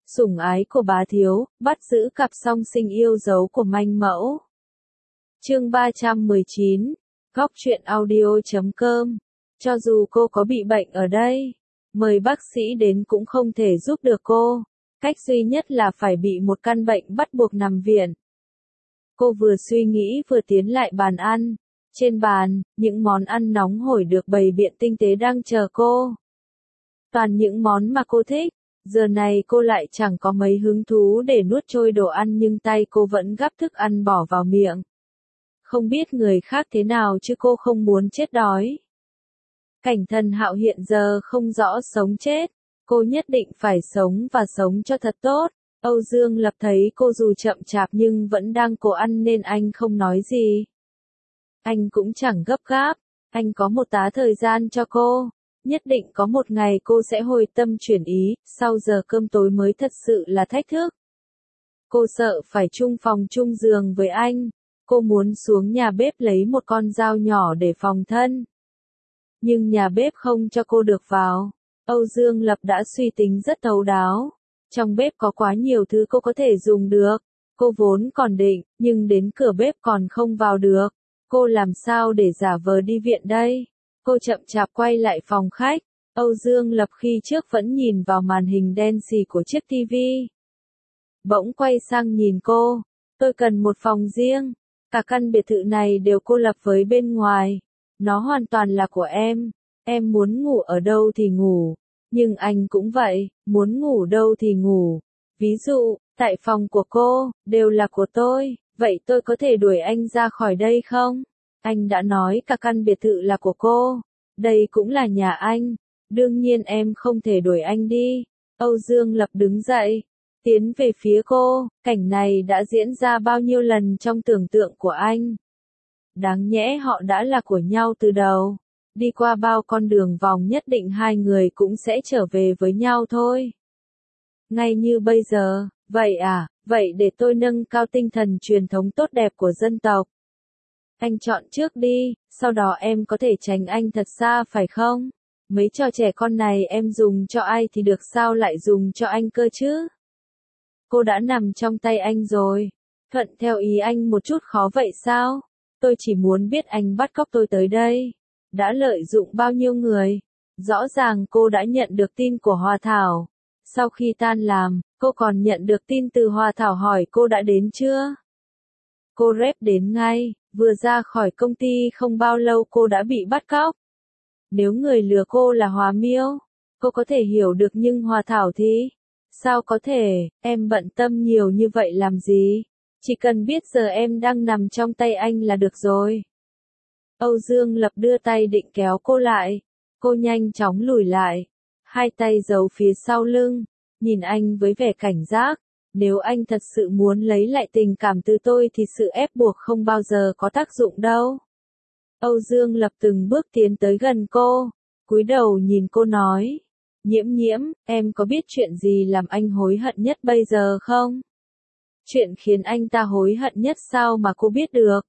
Sủng ái của bá thiếu, bắt giữ cặp song sinh yêu dấu của manh mẫu. Chương 319, Góc truyện audio.com. Cho dù cô có bị bệnh ở đây, mời bác sĩ đến cũng không thể giúp được cô. Cách duy nhất là phải bị một căn bệnh bắt buộc nằm viện. Cô vừa suy nghĩ vừa tiến lại bàn ăn. Trên bàn, những món ăn nóng hổi được bày biện tinh tế đang chờ cô. Toàn những món mà cô thích. Giờ này cô lại chẳng có mấy hứng thú để nuốt trôi đồ ăn nhưng tay cô vẫn gắp thức ăn bỏ vào miệng. Không biết người khác thế nào chứ cô không muốn chết đói. Cảnh Thần Hạo hiện giờ không rõ sống chết. Cô nhất định phải sống và sống cho thật tốt. Âu Dương Lập thấy cô dù chậm chạp nhưng vẫn đang cố ăn nên anh không nói gì. Anh cũng chẳng gấp gáp. Anh có một tá thời gian cho cô. Nhất định có một ngày cô sẽ hồi tâm chuyển ý, sau giờ cơm tối mới thật sự là thách thức. Cô sợ phải chung phòng chung giường với anh. Cô muốn xuống nhà bếp lấy một con dao nhỏ để phòng thân. Nhưng nhà bếp không cho cô được vào. Âu Dương Lập đã suy tính rất thấu đáo. Trong bếp có quá nhiều thứ cô có thể dùng được. Cô vốn còn định, nhưng đến cửa bếp còn không vào được. Cô làm sao để giả vờ đi viện đây? Cô chậm chạp quay lại phòng khách. Âu Dương Lập khi trước vẫn nhìn vào màn hình đen xì của chiếc tivi. Bỗng quay sang nhìn cô. Tôi cần một phòng riêng. Cả căn biệt thự này đều cô lập với bên ngoài. Nó hoàn toàn là của em. Em muốn ngủ ở đâu thì ngủ. Nhưng anh cũng vậy, muốn ngủ đâu thì ngủ. Ví dụ, tại phòng của cô, đều là của tôi. Vậy tôi có thể đuổi anh ra khỏi đây không? Anh đã nói cả căn biệt thự là của cô. Đây cũng là nhà anh. Đương nhiên em không thể đuổi anh đi. Âu Dương Lập đứng dậy. Tiến về phía cô. Cảnh này đã diễn ra bao nhiêu lần trong tưởng tượng của anh. Đáng nhẽ họ đã là của nhau từ đầu. Đi qua bao con đường vòng nhất định hai người cũng sẽ trở về với nhau thôi. Ngay như bây giờ. Vậy à, vậy để tôi nâng cao tinh thần truyền thống tốt đẹp của dân tộc. Anh chọn trước đi, sau đó em có thể tránh anh thật xa phải không? Mấy trò trẻ con này em dùng cho ai thì được sao lại dùng cho anh cơ chứ? Cô đã nằm trong tay anh rồi. Thuận theo ý anh một chút khó vậy sao? Tôi chỉ muốn biết anh bắt cóc tôi tới đây. Đã lợi dụng bao nhiêu người? Rõ ràng cô đã nhận được tin của Hoa Thảo. Sau khi tan làm, cô còn nhận được tin từ Hoa Thảo hỏi cô đã đến chưa? Cô rep đến ngay, vừa ra khỏi công ty không bao lâu cô đã bị bắt cóc. Nếu người lừa cô là Hòa Miêu, cô có thể hiểu được nhưng Hoa Thảo thì... Sao có thể, em bận tâm nhiều như vậy làm gì? Chỉ cần biết giờ em đang nằm trong tay anh là được rồi. Âu Dương Lập đưa tay định kéo cô lại. Cô nhanh chóng lùi lại. Hai tay giấu phía sau lưng. Nhìn anh với vẻ cảnh giác. Nếu anh thật sự muốn lấy lại tình cảm từ tôi thì sự ép buộc không bao giờ có tác dụng đâu. Âu Dương Lập từng bước tiến tới gần cô. Cúi đầu nhìn cô nói. Nhiễm nhiễm, em có biết chuyện gì làm anh hối hận nhất bây giờ không? Chuyện khiến anh ta hối hận nhất sao mà cô biết được?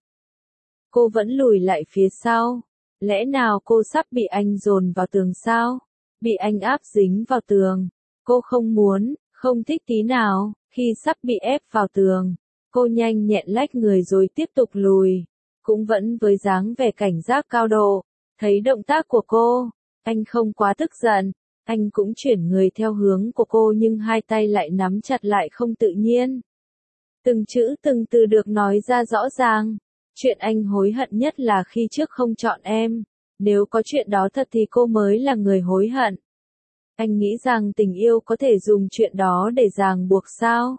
Cô vẫn lùi lại phía sau. Lẽ nào cô sắp bị anh dồn vào tường sao? Bị anh áp dính vào tường. Cô không muốn, không thích tí nào. Khi sắp bị ép vào tường, cô nhanh nhẹn lách người rồi tiếp tục lùi. Cũng vẫn với dáng vẻ cảnh giác cao độ. Thấy động tác của cô, anh không quá tức giận. Anh cũng chuyển người theo hướng của cô nhưng hai tay lại nắm chặt lại không tự nhiên. Từng chữ từng từ được nói ra rõ ràng. Chuyện anh hối hận nhất là khi trước không chọn em. Nếu có chuyện đó thật thì cô mới là người hối hận. Anh nghĩ rằng tình yêu có thể dùng chuyện đó để ràng buộc sao?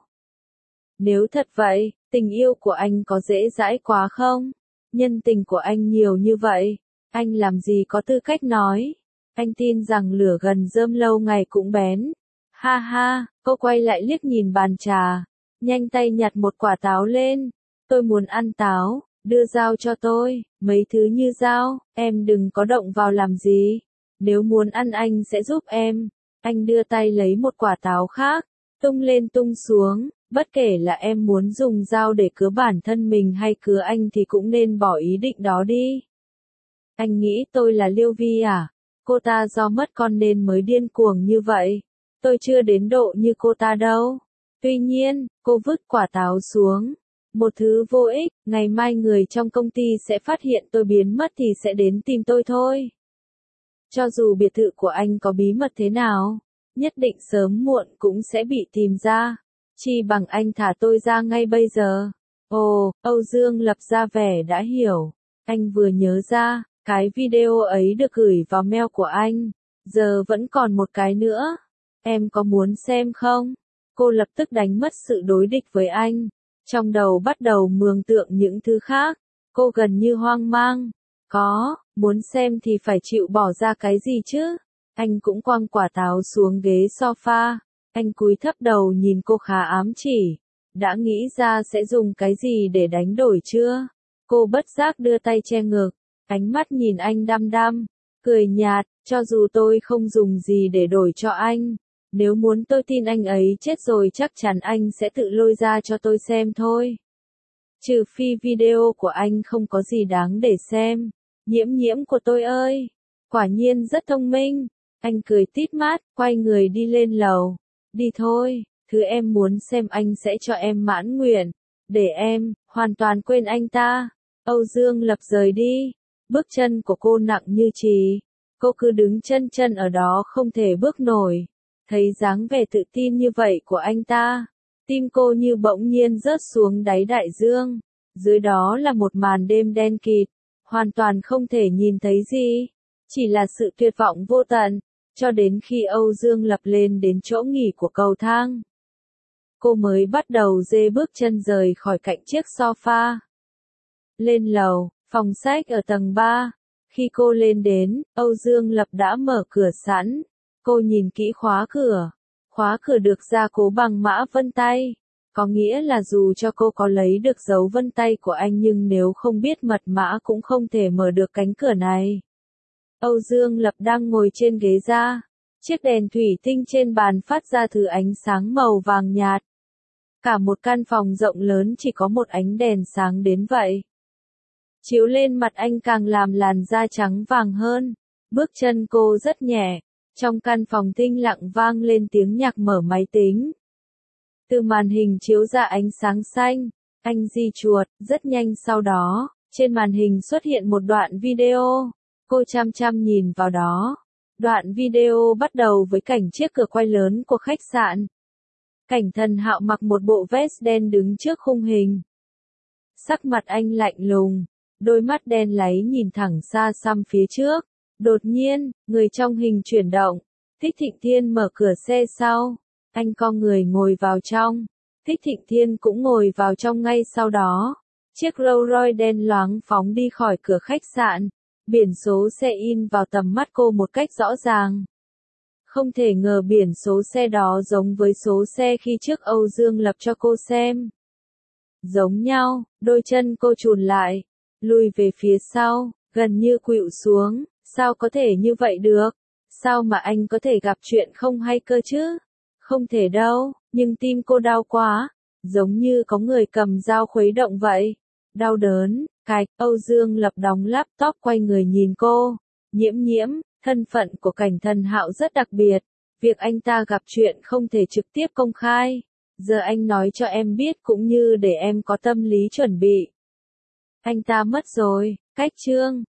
Nếu thật vậy, tình yêu của anh có dễ dãi quá không? Nhân tình của anh nhiều như vậy, anh làm gì có tư cách nói? Anh tin rằng lửa gần rơm lâu ngày cũng bén. Ha ha, cô quay lại liếc nhìn bàn trà. Nhanh tay nhặt một quả táo lên. Tôi muốn ăn táo, đưa dao cho tôi. Mấy thứ như dao, em đừng có động vào làm gì. Nếu muốn ăn anh sẽ giúp em. Anh đưa tay lấy một quả táo khác. Tung lên tung xuống. Bất kể là em muốn dùng dao để cứa bản thân mình hay cứa anh thì cũng nên bỏ ý định đó đi. Anh nghĩ tôi là Liêu Vi à? Cô ta do mất con nên mới điên cuồng như vậy. Tôi chưa đến độ như cô ta đâu. Tuy nhiên, cô vứt quả táo xuống. Một thứ vô ích, ngày mai người trong công ty sẽ phát hiện tôi biến mất thì sẽ đến tìm tôi thôi. Cho dù biệt thự của anh có bí mật thế nào, nhất định sớm muộn cũng sẽ bị tìm ra. Chi bằng anh thả tôi ra ngay bây giờ. Ồ, Âu Dương Lập ra vẻ đã hiểu. Anh vừa nhớ ra, cái video ấy được gửi vào mail của anh. Giờ vẫn còn một cái nữa. Em có muốn xem không? Cô lập tức đánh mất sự đối địch với anh. Trong đầu bắt đầu mường tượng những thứ khác. Cô gần như hoang mang. Có, muốn xem thì phải chịu bỏ ra cái gì chứ? Anh cũng quăng quả táo xuống ghế sofa. Anh cúi thấp đầu nhìn cô khá ám chỉ. Đã nghĩ ra sẽ dùng cái gì để đánh đổi chưa? Cô bất giác đưa tay che ngực. Ánh mắt nhìn anh đăm đăm. Cười nhạt, cho dù tôi không dùng gì để đổi cho anh. Nếu muốn tôi tin anh ấy chết rồi chắc chắn anh sẽ tự lôi ra cho tôi xem thôi. Trừ phi video của anh không có gì đáng để xem. Nhiễm nhiễm của tôi ơi! Quả nhiên rất thông minh. Anh cười tít mắt, quay người đi lên lầu. Đi thôi, thứ em muốn xem anh sẽ cho em mãn nguyện. Để em, hoàn toàn quên anh ta. Âu Dương Lập rời đi. Bước chân của cô nặng như chì. Cô cứ đứng chân chân ở đó không thể bước nổi. Thấy dáng vẻ tự tin như vậy của anh ta. Tim cô như bỗng nhiên rớt xuống đáy đại dương. Dưới đó là một màn đêm đen kịt. Hoàn toàn không thể nhìn thấy gì. Chỉ là sự tuyệt vọng vô tận. Cho đến khi Âu Dương Lập lên đến chỗ nghỉ của cầu thang. Cô mới bắt đầu dê bước chân rời khỏi cạnh chiếc sofa. Lên lầu, phòng sách ở tầng 3. Khi cô lên đến, Âu Dương Lập đã mở cửa sẵn. Cô nhìn kỹ khóa cửa. Khóa cửa được gia cố bằng mã vân tay. Có nghĩa là dù cho cô có lấy được dấu vân tay của anh nhưng nếu không biết mật mã cũng không thể mở được cánh cửa này. Âu Dương Lập đang ngồi trên ghế da. Chiếc đèn thủy tinh trên bàn phát ra thứ ánh sáng màu vàng nhạt. Cả một căn phòng rộng lớn chỉ có một ánh đèn sáng đến vậy. Chiếu lên mặt anh càng làm làn da trắng vàng hơn. Bước chân cô rất nhẹ. Trong căn phòng tĩnh lặng vang lên tiếng nhạc mở máy tính. Từ màn hình chiếu ra ánh sáng xanh. Anh di chuột, rất nhanh sau đó, trên màn hình xuất hiện một đoạn video. Cô chăm chăm nhìn vào đó. Đoạn video bắt đầu với cảnh chiếc cửa quay lớn của khách sạn. Cảnh Thần Hạo mặc một bộ vest đen đứng trước khung hình. Sắc mặt anh lạnh lùng, đôi mắt đen láy nhìn thẳng xa xăm phía trước. Đột nhiên, người trong hình chuyển động. Thích Thịnh Thiên mở cửa xe sau. Anh cong người ngồi vào trong. Thích Thịnh Thiên cũng ngồi vào trong ngay sau đó. Chiếc Rolls Royce đen loáng phóng đi khỏi cửa khách sạn. Biển số xe in vào tầm mắt cô một cách rõ ràng. Không thể ngờ biển số xe đó giống với số xe khi trước Âu Dương Lập cho cô xem. Giống nhau, đôi chân cô chùn lại, lùi về phía sau, gần như khuỵu xuống. Sao có thể như vậy được? Sao mà anh có thể gặp chuyện không hay cơ chứ? Không thể đâu, nhưng tim cô đau quá, giống như có người cầm dao khuấy động vậy. Đau đớn, cạch, Âu Dương Lập đóng laptop quay người nhìn cô. Nhiễm nhiễm, thân phận của Cảnh Thần Hạo rất đặc biệt. Việc anh ta gặp chuyện không thể trực tiếp công khai. Giờ anh nói cho em biết cũng như để em có tâm lý chuẩn bị. Anh ta mất rồi, cách chương.